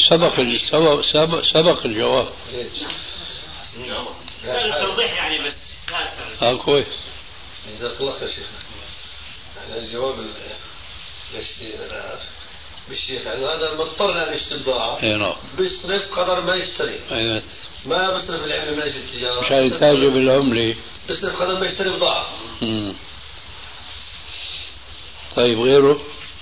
سبق الجواب. التوضيح يعني بس لا كويس. جزاك الله خير شيخ. الجواب بالشيخ يعني هذا مضطر ان يشتري بضاعة. نعم. بيصرف قدر ما يشتري. ما بيصرف العملة من اجل التجارة. مشان يتاجر بالعملة. بيصرف قدر ما يشتري بضاعة. طيب غيره؟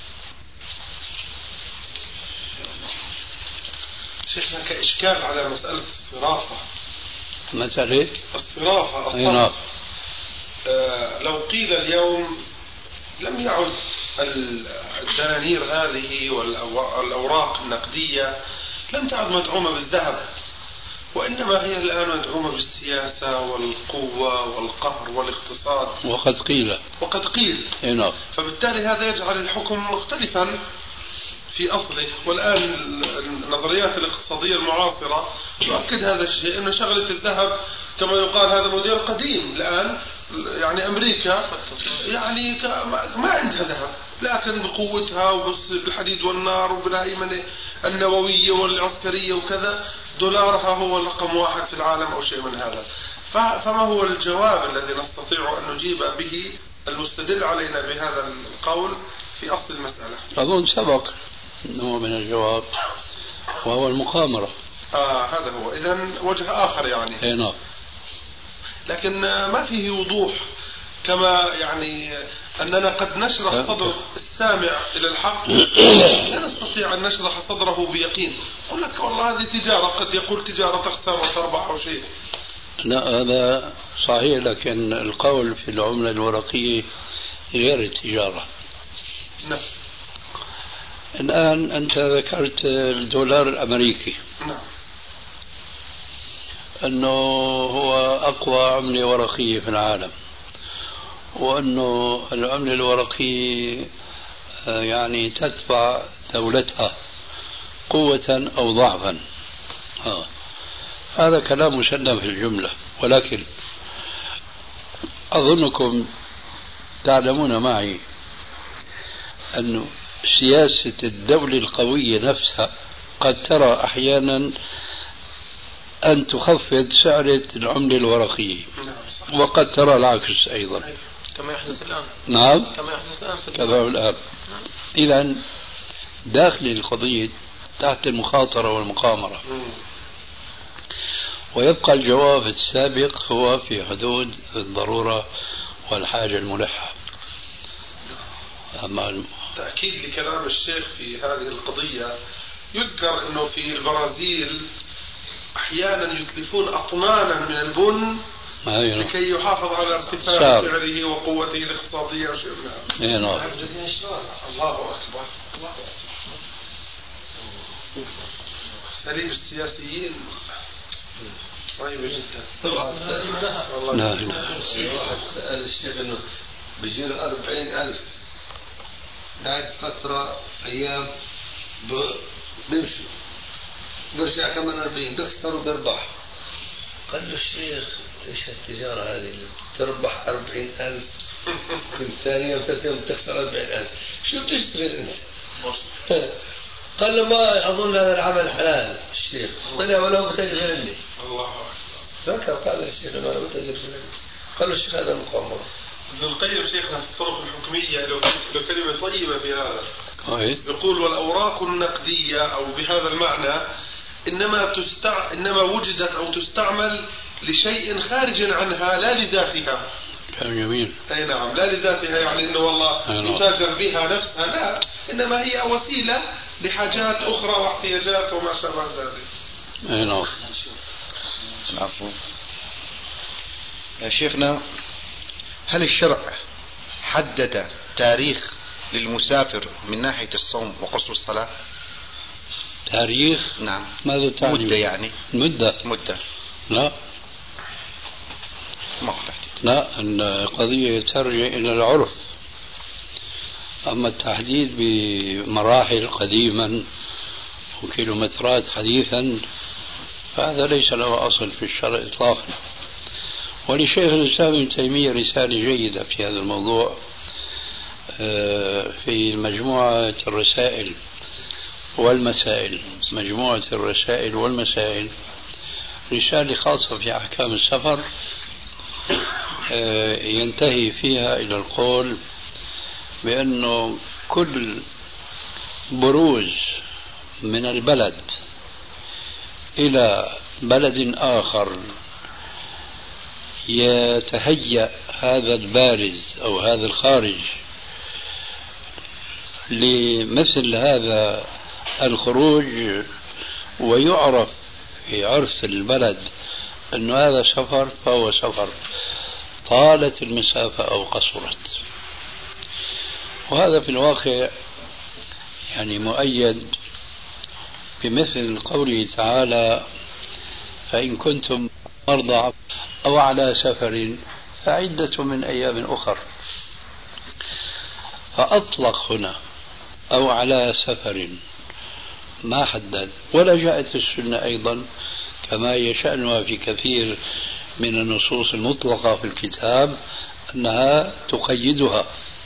شيخنا كإشكال على مسألة الصرافة. مسألة الصرافة نعم. لو قيل اليوم لم يعد الدنانير هذه والأوراق النقدية لم تعد مدعومة بالذهب، وإنما هي الآن مدعومة بالسياسة والقوة والقهر والاقتصاد. وقد قيل نعم. فبالتالي هذا يجعل الحكم مختلفا في أصله. والآن النظريات الاقتصادية المعاصرة تؤكد هذا الشيء، أن شغلة الذهب كما يقال هذا موديل قديم الآن. يعني أمريكا يعني ما عندها ذهب، لكن بقوتها وبالحديد والنار وبالهيمنة النووية والعسكرية وكذا دولارها هو رقم 1 في العالم أو شيء من هذا. فما هو الجواب الذي نستطيع أن نجيب به المستدل علينا بهذا القول في أصل المسألة؟ أظن سبق نوع من الجواب وهو المقامرة. هذا هو. إذن وجه آخر يعني. نعم. لكن ما فيه وضوح، كما يعني أننا قد نشرح صدر السامع إلى الحق لا نستطيع أن نشرح صدره بيقين. يقول لك والله هذه تجارة، قد يقول تجارة تخسر وتربح أو شيء. لا هذا صحيح، لكن القول في العملة الورقية غير التجارة. نعم. الآن أنت ذكرت الدولار الأمريكي. نعم. أنه هو أقوى عملة ورقية في العالم، وأنه العملة الورقية يعني تتبع دولتها قوة أو ضعفا. هذا كلام مسلم في الجملة، ولكن أظنكم تعلمون معي أن سياسة الدولة القوية نفسها قد ترى أحيانا أن تخفض سعر العملة الورقية، وقد ترى العكس أيضا كما يحدث الآن. نعم كما يحدث الآن في الآن. إذا داخل القضية تحت المخاطرة والمقامرة. ويبقى الجواب السابق هو في حدود الضرورة والحاجة الملحة. أما تأكيد لكلام الشيخ في هذه القضية، يذكر أنه في البرازيل أحيانا يتلفون أطنانا من البن لكي يحافظ على ارتفاع سعره وقوته الاقتصادية وشيء من هذا. الله أكبر. سليم السياسيين طيب جدا. لا واحد سأل الشيخ انه بيجي له 40,000 بعد فترة ايام بيمشي برجع كمان 40 بيخسر وبيربح. قال له الشيخ ايش هالتجارة هذه تربح 40,000 كل ثاني يوم ثالث يوم تخسر 40,000 شو بتشتغل انت؟ قال له ما اظن هذا العمل حلال. الشيخ طلع ولو بتجر عندي. الله ذكر قال الشيخ ما بتجر عندي. قال له الشيخ هذا مقامرة. ابن القيم شيخنا في الطرق الحكمية له كلمة طيبة في هذا. يقول والأوراق النقدية أو بهذا المعنى إنما وجدت أو تستعمل لشيء خارج عنها لا لذاتها، كان جميل. أي نعم، لا لذاتها يعني إنه والله يتاجر بها نفسها، لا، إنما هي وسيلة لحاجات أخرى واحتياجات وما شابه ذلك. أي نعم. العفو. يا شيخنا، هل الشرع حدد تاريخ للمسافر من ناحية الصوم وقصر الصلاة؟ تاريخ؟ نعم. ماذا تعني؟ مدة يعني. مدة. لا، ما تحديد. لا، القضية ترجع إلى العرف. أما التحديد بمراحل قديما وكيلومترات حديثا فهذا ليس له أصل في الشرع إطلاقا. ولشيخ الإسلام ابن تيمية رسالة جيدة في هذا الموضوع في مجموعة الرسائل والمسائل، مجموعة الرسائل والمسائل، رسالة خاصة في أحكام السفر ينتهي فيها إلى القول بأنه كل بروز من البلد إلى بلد آخر يتهيأ هذا البارز أو هذا الخارج لمثل هذا الخروج ويعرف في عرف البلد أن هذا سفر فهو سفر، طالت المسافة أو قصرت. وهذا في الواقع يعني مؤيد بمثل قوله تعالى: فإن كنتم مرضى أو على سفر فعدة من أيام أخر. فأطلق هنا أو على سفر، ما حدد. ولا جاءت السنة أيضا كما يشأنها في كثير من النصوص المطلقة في الكتاب أنها تقيدها.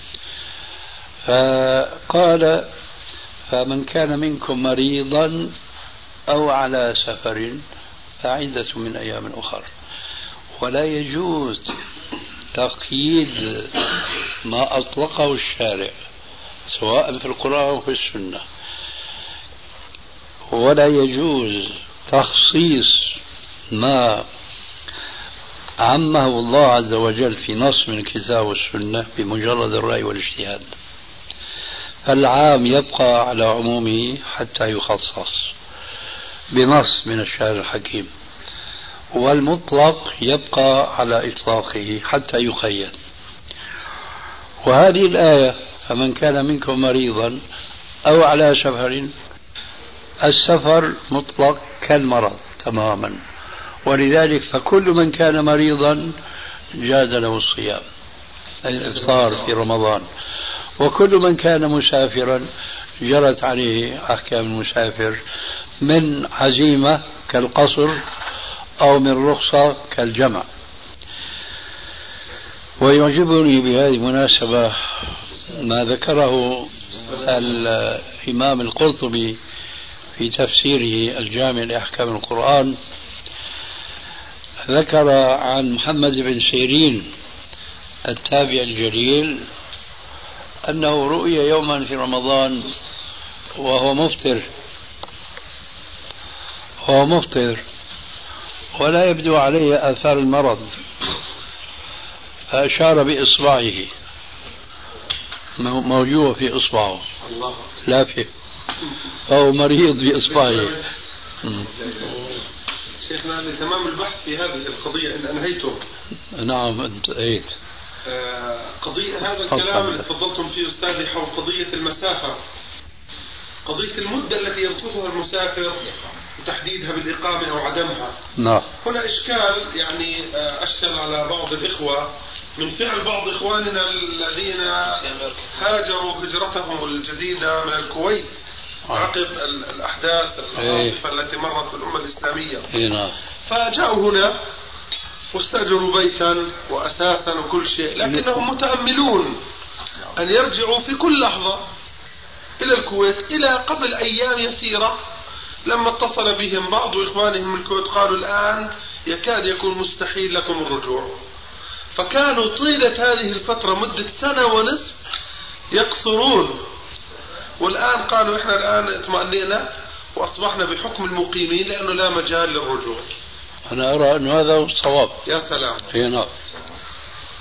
فقال: فمن كان منكم مريضا أو على سفر فعدة من أيام أخر. ولا يجوز تقييد ما أطلقه الشارع سواء في القرآن أو في السنة، ولا يجوز تخصيص ما عمه الله عز وجل في نص من الكتاب والسنة بمجرد الرأي والاجتهاد. فالعام يبقى على عمومه حتى يخصص بنص من الشارع الحكيم، والمطلق يبقى على إطلاقه حتى يقيد. وهذه الآية: فمن كان منكم مريضا أو على سفر، السفر مطلق كالمرض تماما، ولذلك فكل من كان مريضا جاز له الصيام الإفطار في رمضان، وكل من كان مسافرا جرت عليه أحكام المسافر من عزيمة كالقصر أو من رخصة كالجمع. ويعجبني بهذه المناسبة ما ذكره الإمام القرطبي في تفسيره الجامع لأحكام القرآن. ذكر عن محمد بن سيرين التابع الجليل أنه رؤي يوما في رمضان وهو مفطر ولا يبدو عليه آثار المرض، فأشار بإصبعه، موجوع في إصبعه لافه، فهو مريض بإصبعه. شيخنا لتمام البحث في هذه القضية إن أنهيتم. نعم انتهيت. قضية هذا الكلام اللي تفضلتم فيه أستاذي حول قضية المسافة، قضية المدة التي يمكثها المسافر وتحديدها بالإقامة أو عدمها. نعم. هنا إشكال يعني أشكل على بعض الإخوة من فعل بعض إخواننا الذين هاجروا هجرتهم الجديدة من الكويت عقب الأحداث العاصفة التي مرت في الأمة الإسلامية. فجاءوا هنا واستأجروا بيتا وأثاثا وكل شيء، لكنهم متأملون أن يرجعوا في كل لحظة إلى الكويت. إلى قبل أيام يسيرة لما اتصل بهم بعض إخوانهم من الكويت قالوا الآن يكاد يكون مستحيل لكم الرجوع. فكانوا طيلة هذه الفترة مدة 1.5 سنة يقصرون، والآن قالوا إحنا الآن اطمأنينا وأصبحنا بحكم المقيمين لأنه لا مجال للرجوع. أنا أرى أن هذا الصواب. يا سلام. نعم.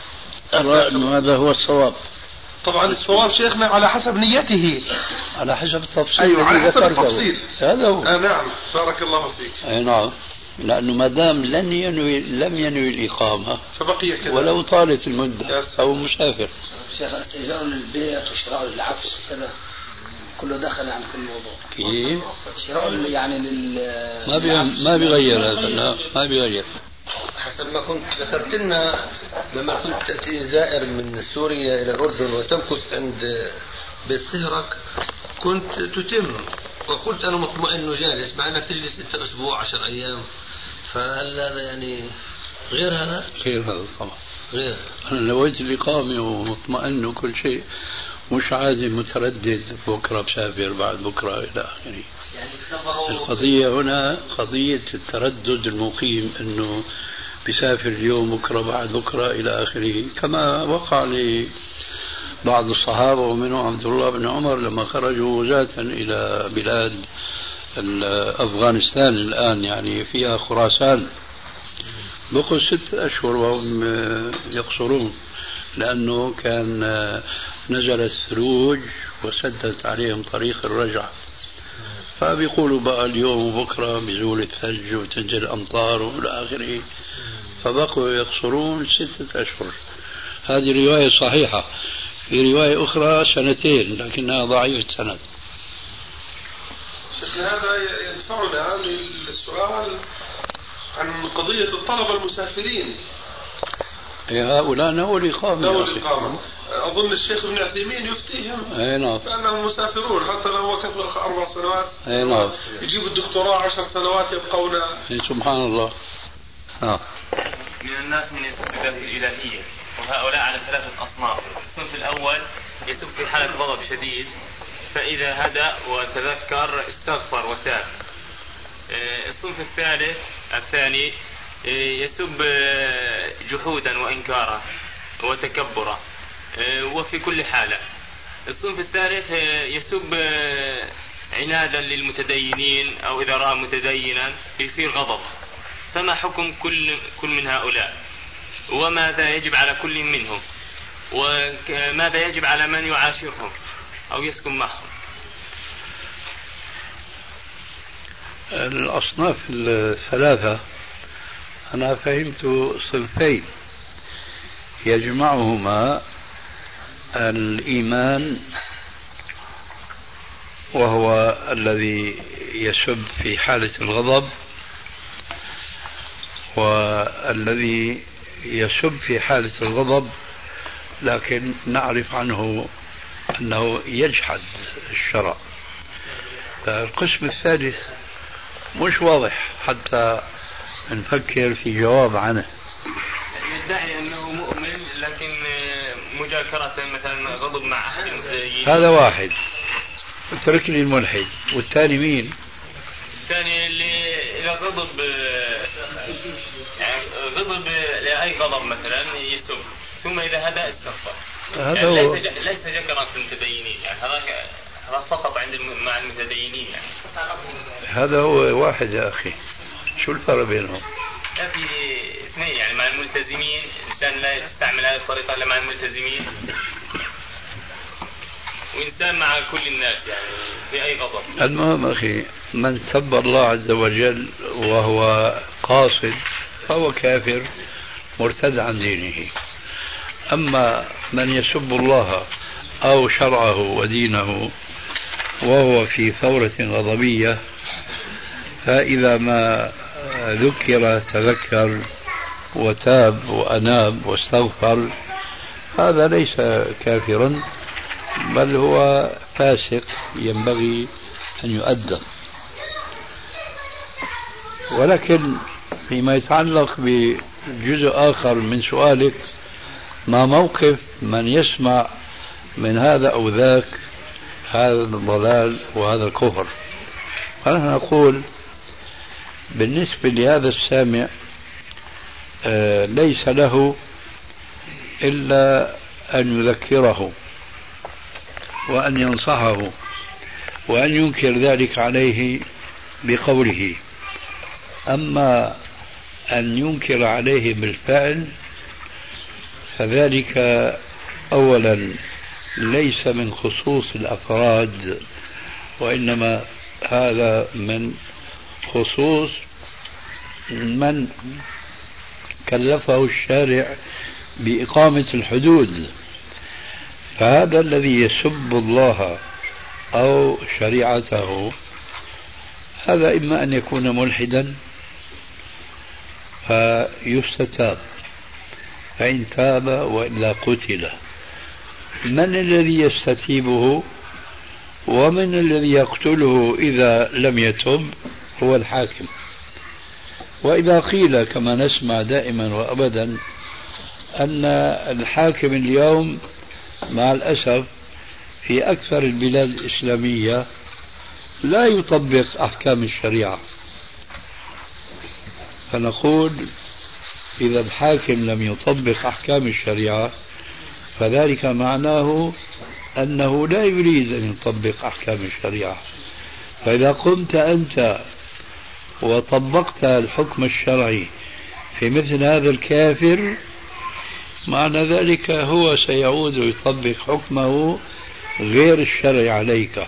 أرى أنه هذا هو الصواب. طبعا الصواب شيخنا على حسب نيته، على حسب التفصيل. أيوة على حسب التفصيل. هذا هو. نعم بارك الله فيك. نعم، لأنه ما دام لم ينوي الإقامة فبقي كذا ولو طالت المدة أو مسافر. شيخ استئجار للبيت وشراء للعفش كذا كله دخل يعني في الموضوع. كيف؟ شراء يعني ما بيغير هذا، لا ما بيغير. حسب ما كنت ذكرت لنا لما كنت تأتي زائر من سوريا إلى الأردن وتمكث عند بيت سهرك كنت تتم، وقلت أنا مطمئن وجالس مع أنك تجلس 6 أسبوع 10 أيام، فهل هذا يعني غير هذا؟ غير هذا طبعا. غير. أنا نويت الإقامة ومطمئن وكل شيء، مش عادي متردد بكرة بسافر بعد بكرة إلى آخره. القضية هنا قضية التردد المقيم، أنه بيسافر اليوم بكرة بعد بكرة إلى آخره، كما وقع لبعض الصحابة ومنهم عبد الله بن عمر لما خرجوا ذاتا إلى بلاد أفغانستان الآن يعني فيها خراسان، بقوا 6 أشهر وهم يقصرون، لأنه كان نزلت ثلوج وسدت عليهم طريق الرجعة، فبيقولوا بقى اليوم وبكرة بيزول الثلج وتنزل الأمطار وإلى آخره، فبقوا يقصرون 6 أشهر. هذه رواية صحيحة. في رواية أخرى 2 لكنها ضعيفة السند. هذا يدفعنا للسؤال عن قضية الطلبة المسافرين. هؤلاء نووا الإقامة. أظن الشيخ ابن عثيمين يفتيهم نعم. فأنهم مسافرون حتى لو وكفوا 4 سنوات. نعم. يجيبوا الدكتوراه 10 سنوات يبقون. سبحان الله. من الناس من يسب ذات الإلهية، وهؤلاء على 3 أصناف. الصنف الأول يسب في حالة غضب شديد، فإذا هدأ وتذكر استغفر وتاب. الصنف الثاني يسب جحودا وإنكارا وتكبرا وفي كل حالة. الصنف الثالث يسب عنادا للمتدينين أو إذا رأى متدينا يثير غضب. فما حكم كل من هؤلاء، وماذا يجب على كل منهم، وماذا يجب على من يعاشرهم أو يسكن معهم؟ الأصناف الثلاثة أنا فهمت صنفين يجمعهما الإيمان، وهو الذي يسب في حالة الغضب، والذي يسب في حالة الغضب لكن نعرف عنه أنه يجحد الشرع. القسم الثالث مش واضح حتى نفكر في جواب عنه. يدعي أنه مؤمن لكن مجاكرة مثلا غضب مع أحد المتدينين. هذا واحد، اترك لي الملحد. والثاني مين؟ الثاني اللي إذا غضب يعني غضب لأي غضب مثلا يسب، ثم إذا هدأ استغفر. يعني ليس جكرا في المتدينين، يعني هذا فقط مع المتدينين يعني. هذا هو واحد يا أخي، شو الفرق بينهم؟ لا، في 2 يعني مع الملتزمين إنسان لا يستعمل هذه الطريقة إلا مع الملتزمين، وإنسان مع كل الناس يعني في أي غضب. المهم أخي، من سب الله عز وجل وهو قاصد فهو كافر مرتد عن دينه. أما من يسب الله أو شرعه ودينه وهو في ثورة غضبية، فإذا ما ذكر تذكر وتاب وأناب واستغفر، هذا ليس كافرا بل هو فاسق ينبغي أن يؤدب. ولكن فيما يتعلق بجزء آخر من سؤالك، ما موقف من يسمع من هذا أو ذاك هذا الضلال وهذا الكفر؟ فنحن نقول بالنسبة لهذا السامع ليس له إلا أن يذكره وأن ينصحه وأن ينكر ذلك عليه بقوله. أما أن ينكر عليه بالفعل فذلك أولا ليس من خصوص الأفراد، وإنما هذا من خصوص من كلفه الشارع بإقامة الحدود. فهذا الذي يسب الله أو شريعته هذا إما أن يكون ملحدا فيستتاب، فإن تاب وإلا قتل. من الذي يستتيبه ومن الذي يقتله إذا لم يتب؟ هو الحاكم. وإذا قيل كما نسمع دائما وأبدا أن الحاكم اليوم مع الأسف في أكثر البلاد الإسلامية لا يطبق أحكام الشريعة، فنقول إذا الحاكم لم يطبق أحكام الشريعة فذلك معناه أنه لا يريد أن يطبق أحكام الشريعة. فإذا قمت أنت وطبقت الحكم الشرعي في مثل هذا الكافر معنى ذلك هو سيعود ويطبق حكمه غير الشرعي عليك.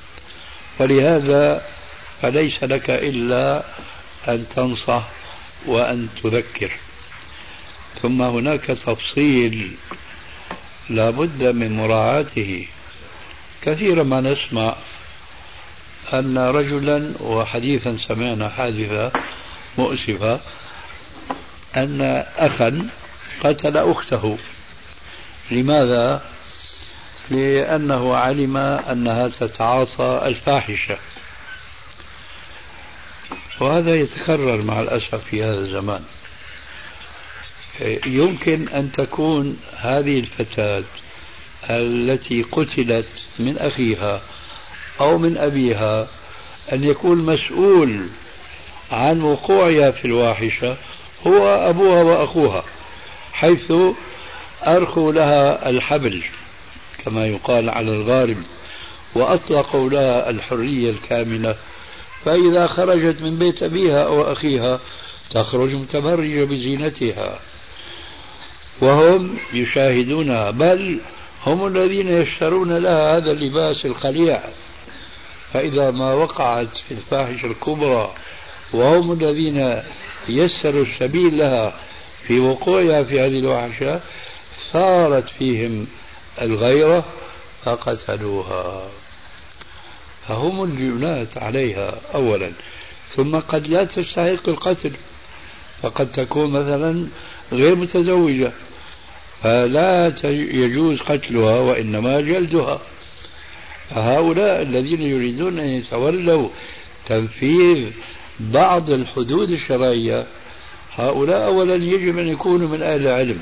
فلهذا فليس لك إلا أن تنصح وأن تذكر. ثم هناك تفصيل لا بد من مراعاته. كثيرا ما نسمع أن رجلا، وحديثا سمعنا حادثة مؤسفة، أن أخا قتل أخته. لماذا؟ لأنه علم أنها تتعاطى الفاحشة، وهذا يتكرر مع الأسف في هذا الزمان. يمكن أن تكون هذه الفتاة التي قتلت من أخيها أو من أبيها أن يكون مسؤول عن وقوعها في الواحشة هو أبوها وأخوها، حيث أرخوا لها الحبل كما يقال على الغارب وأطلقوا لها الحرية الكاملة، فإذا خرجت من بيت أبيها أو أخيها تخرج متبرجة بزينتها وهم يشاهدونها، بل هم الذين يشترون لها هذا اللباس الخليع. فإذا ما وقعت في الفاحشة الكبرى وهم الذين يسروا السبيل لها في وقوعها في هذه الوحشة صارت فيهم الغيرة فقتلوها. فهم الجناة عليها أولا، ثم قد لا تستحق القتل، فقد تكون مثلا غير متزوجة فلا يجوز قتلها وإنما جلدها. فهؤلاء الذين يريدون أن يتولوا تنفيذ بعض الحدود الشرعية هؤلاء أولا يجب أن يكونوا من أهل العلم،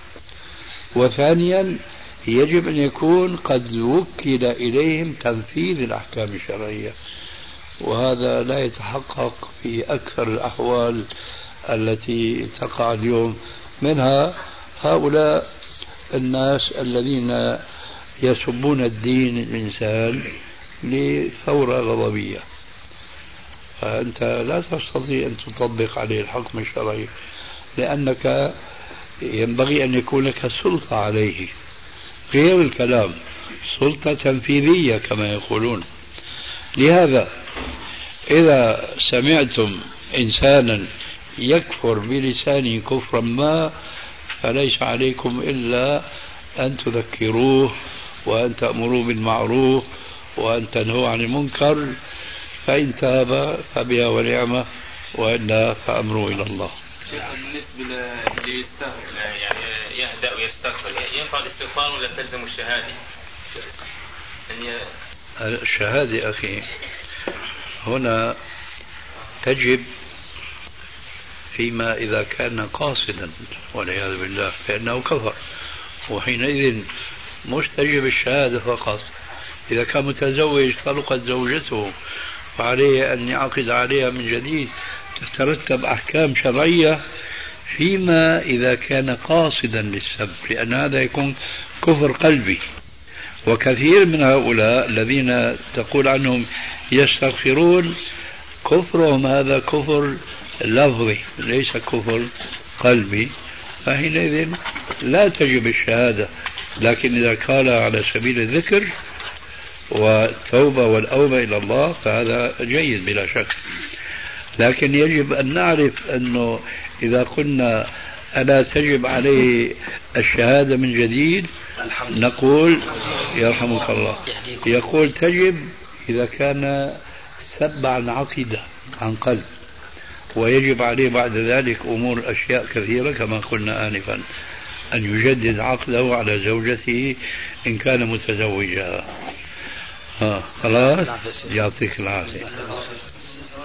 وثانيا يجب أن يكون قد وكل إليهم تنفيذ الأحكام الشرعية، وهذا لا يتحقق في أكثر الأحوال التي تقع اليوم. منها هؤلاء الناس الذين يسبون الدين الإنسان لثورة غضبية، فأنت لا تستطيع أن تطبق عليه الحكم الشرعي لأنك ينبغي أن يكون لك سلطة عليه غير الكلام، سلطة تنفيذية كما يقولون. لهذا إذا سمعتم إنسانا يكفر بلسانه كفرا ما فليس عليكم إلا أن تذكروه وأن تأمروا بالمعروف وأن تنهوا عن المنكر، فإن تاب فبها ونعمة وإلا فأمروا إلى الله. بالنسبة اللي يستغفر يعني يهدأ ويستغفر، ينفع الاستغفار ولا تلزم الشهادة؟ الشهادة أخي هنا تجب فيما إذا كان قاصدا والعياذ بالله فإنه كفر، وحينئذ مش تجب الشهادة فقط. إذا كان متزوج طلقت زوجته وعليه أن يعقد عليها من جديد تترتب أحكام شرعية فيما إذا كان قاصدا للسب، لأن هذا يكون كفر قلبي. وكثير من هؤلاء الذين تقول عنهم يستغفرون كفرهم هذا كفر لفظي ليس كفر قلبي، فحينئذ لا تجب الشهادة، لكن إذا قال على سبيل الذكر والتوبة والأوبة إلى الله فهذا جيد بلا شك. لكن يجب أن نعرف أنه إذا قلنا ألا تجب عليه الشهادة من جديد نقول يرحمك الله، يقول تجب إذا كان سب عن عقيدة عن قلب، ويجب عليه بعد ذلك أمور أشياء كثيرة كما قلنا آنفا، أن يجدد عقده على زوجته إن كان متزوجا. خلاص يعطيك العافية.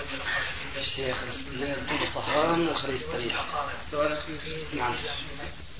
الشيخ صهران وخليه يستريح. نعم.